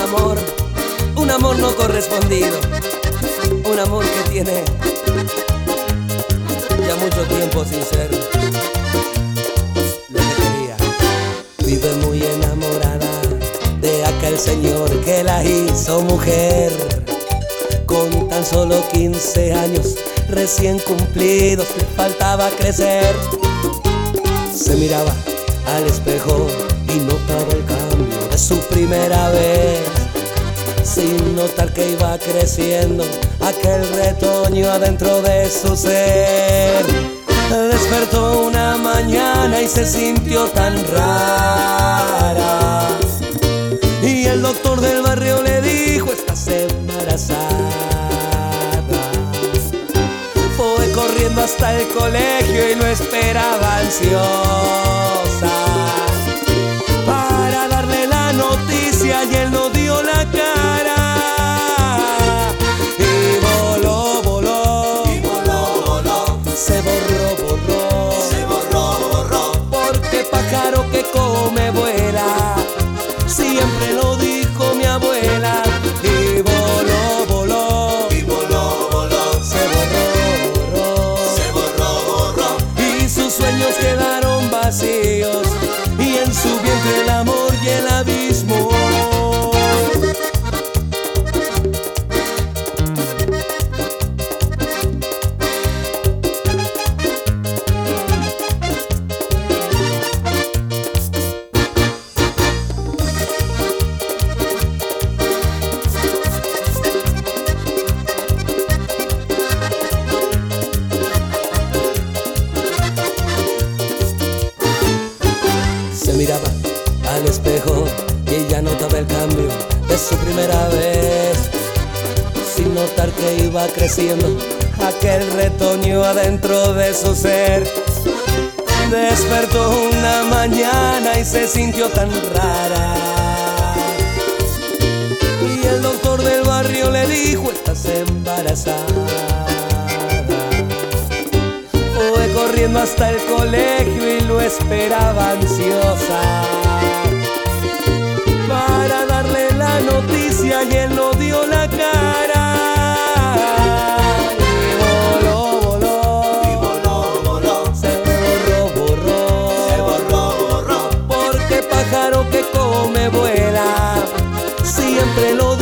un amor no correspondido, un amor que tiene ya mucho tiempo sin ser lo que quería. Vive muy enamorada de aquel señor que la hizo mujer, con tan solo 15 años recién cumplidos, le faltaba crecer. Se miraba al espejo y notaba el cambio de su primera vez, sin notar que iba creciendo aquel retoño adentro de su ser. Despertó una mañana y se sintió tan rara, y el doctor del barrio le dijo: estás embarazada. Fue corriendo hasta el colegio y lo esperaba ansiosa para darle la noticia, y él no dio la cara. Y voló, voló, y voló, voló, se borró, borró, se borró, borró, porque pájaro que come vuela, siempre lo dijo mi abuela. Y voló, voló, y voló, voló, se borró, borró, se borró, borró, y sus sueños quedaron vacíos, y en su vientre el amor y el abismo. Se miraba al espejo y ella notaba el cambio de su primera vez, sin notar que iba creciendo aquel retoño adentro de su ser. Despertó una mañana y se sintió tan rara, y el doctor del barrio le dijo: estás embarazada. Fue corriendo hasta el colegio y lo esperaba ansiosa para darle la noticia, y él no dio la cara. Y voló, voló, y voló, voló, se borró, borró, se borró, borró, porque pájaro que come vuela, siempre lo